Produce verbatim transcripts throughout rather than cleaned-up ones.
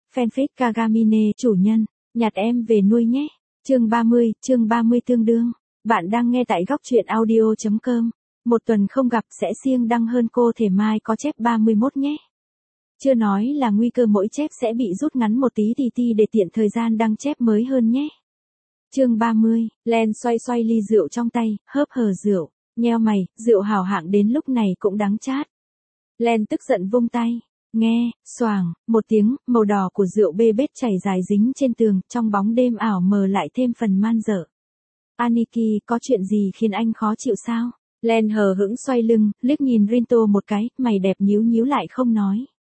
Fanfic Kagamine, chủ nhân, nhặt em về nuôi nhé. Chương ba mươi, chương ba mươi tương đương. Bạn đang nghe tại góc truyện audio chấm com. Một tuần không gặp sẽ siêng đăng hơn cô thể mai có chép ba mươi mốt nhé. Chưa nói là nguy cơ mỗi chép sẽ bị rút ngắn một tí thì ti để tiện thời gian đăng chép mới hơn nhé. Chương ba mươi, Len xoay xoay ly rượu trong tay, hớp hờ rượu, nheo mày, rượu hảo hạng đến lúc này cũng đắng chát. Len tức giận vung tay. Nghe, xoàng, một tiếng, màu đỏ của rượu bê bết chảy dài dính trên tường, trong bóng đêm ảo mờ lại thêm phần man dợ. Aniki, có chuyện gì khiến anh khó chịu sao? Len hờ hững xoay lưng, liếc nhìn Rinto một cái, mày đẹp nhíu nhíu lại không nói.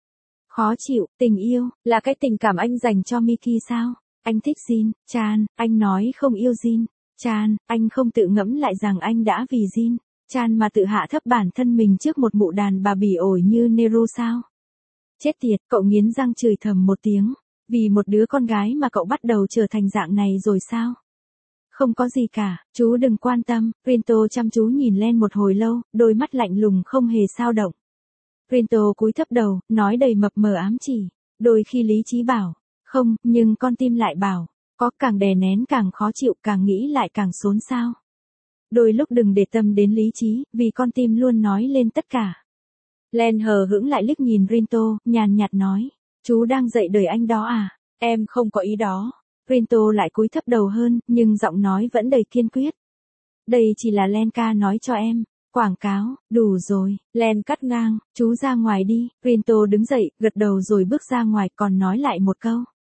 Khó chịu, tình yêu, là cái tình cảm anh dành cho Miki sao? Anh thích Jin, Chan, anh nói không yêu Jin. Chan, anh không tự ngẫm lại rằng anh đã vì Jin, Chan mà tự hạ thấp bản thân mình trước một mụ đàn bà bỉ ổi như Nero sao? Chết tiệt, cậu nghiến răng chửi thầm một tiếng. Vì một đứa con gái mà cậu bắt đầu trở thành dạng này rồi sao? Không có gì cả, chú đừng quan tâm. Rinto chăm chú nhìn Len một hồi lâu, đôi mắt lạnh lùng không hề sao động. Rinto cúi thấp đầu, nói đầy mập mờ ám chỉ. Đôi khi lý trí bảo, không, nhưng con tim lại bảo, có, càng đè nén càng khó chịu, càng nghĩ lại càng xốn xao. Đôi lúc đừng để tâm đến lý trí, vì con tim luôn nói lên tất cả. Len hờ hững lại liếc nhìn Rinto, nhàn nhạt nói, chú đang dạy đời anh đó à? Em không có ý đó. Rinto lại cúi thấp đầu hơn, nhưng giọng nói vẫn đầy kiên quyết. Đây chỉ là Lenka nói cho em. Quảng cáo, đủ rồi. Len cắt ngang, chú ra ngoài đi. Rinto đứng dậy, gật đầu rồi bước ra ngoài, còn nói lại một câu.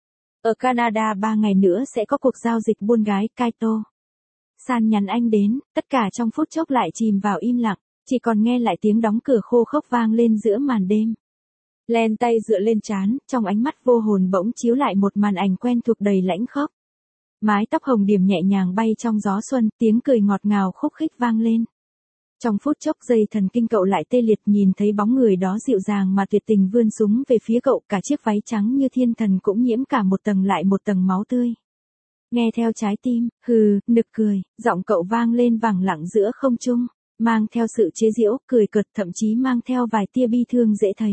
Ở Canada ba ngày nữa sẽ có cuộc giao dịch buôn gái, Kaito. San nhắn anh đến, tất cả trong phút chốc lại chìm vào im lặng. Chỉ còn nghe lại tiếng đóng cửa khô khốc vang lên giữa màn đêm. Len tay dựa lên trán, trong ánh mắt vô hồn bỗng chiếu lại một màn ảnh quen thuộc đầy lãnh khốc. Mái tóc hồng điểm nhẹ nhàng bay trong gió xuân, tiếng cười ngọt ngào khúc khích vang lên. Trong phút chốc dây thần kinh cậu lại tê liệt, nhìn thấy bóng người đó dịu dàng mà tuyệt tình vươn súng về phía cậu, cả chiếc váy trắng như thiên thần cũng nhiễm cả một tầng lại một tầng máu tươi. Nghe theo trái tim, hừ, nực cười, giọng cậu vang lên vẳng lặng giữa không trung. Mang theo sự chế giễu, cười cợt, thậm chí mang theo vài tia bi thương dễ thấy.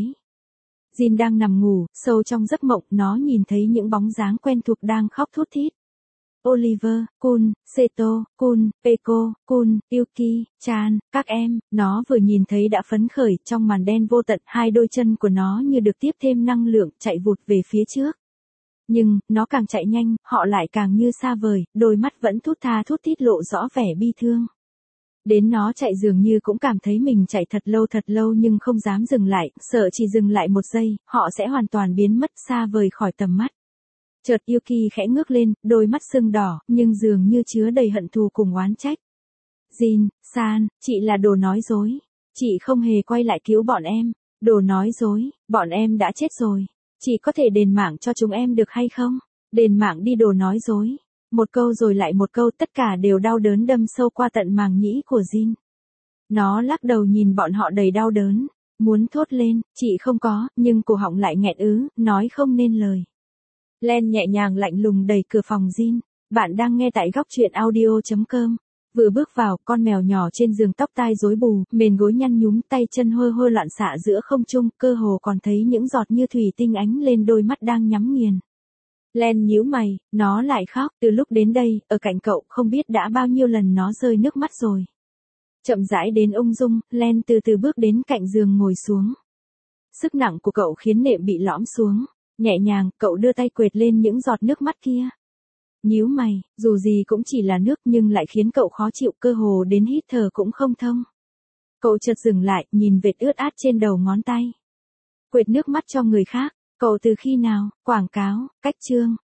Jin đang nằm ngủ, sâu trong giấc mộng, nó nhìn thấy những bóng dáng quen thuộc đang khóc thút thít. Oliver, Kun, Seto, Kun, Peko, Kun, Yuki, Chan, các em, nó vừa nhìn thấy đã phấn khởi, trong màn đen vô tận, hai đôi chân của nó như được tiếp thêm năng lượng, chạy vụt về phía trước. Nhưng, nó càng chạy nhanh, họ lại càng như xa vời, đôi mắt vẫn thút tha thút thít lộ rõ vẻ bi thương. Đến nó chạy dường như cũng cảm thấy mình chạy thật lâu thật lâu nhưng không dám dừng lại, sợ chỉ dừng lại một giây, họ sẽ hoàn toàn biến mất xa vời khỏi tầm mắt. Chợt Yuki khẽ ngước lên, đôi mắt sưng đỏ, nhưng dường như chứa đầy hận thù cùng oán trách. Jin, San, chị là đồ nói dối. Chị không hề quay lại cứu bọn em. Đồ nói dối, bọn em đã chết rồi. Chị có thể đền mạng cho chúng em được hay không? Đền mạng đi, đồ nói dối. Một câu rồi lại một câu, tất cả đều đau đớn đâm sâu qua tận màng nhĩ của Jin. Nó lắc đầu nhìn bọn họ đầy đau đớn, muốn thốt lên, chị không có, nhưng cổ họng lại nghẹn ứ, nói không nên lời. Len nhẹ nhàng lạnh lùng đẩy cửa phòng Jin. Bạn đang nghe tại góc truyện audio chấm com. Vừa bước vào, con mèo nhỏ trên giường tóc tai rối bù, mền gối nhăn nhúm, tay chân hơ hơ loạn xạ giữa không trung, cơ hồ còn thấy những giọt như thủy tinh ánh lên đôi mắt đang nhắm nghiền. Len nhíu mày, nó lại khóc, từ lúc đến đây, ở cạnh cậu, không biết đã bao nhiêu lần nó rơi nước mắt rồi. Chậm rãi đến ung dung, Len từ từ bước đến cạnh giường ngồi xuống. Sức nặng của cậu khiến nệm bị lõm xuống, nhẹ nhàng, cậu đưa tay quệt lên những giọt nước mắt kia. Nhíu mày, dù gì cũng chỉ là nước nhưng lại khiến cậu khó chịu, cơ hồ đến hít thở cũng không thông. Cậu chợt dừng lại, nhìn vệt ướt át trên đầu ngón tay. Quệt nước mắt cho người khác. Cậu từ khi nào? Quảng cáo, cách chương,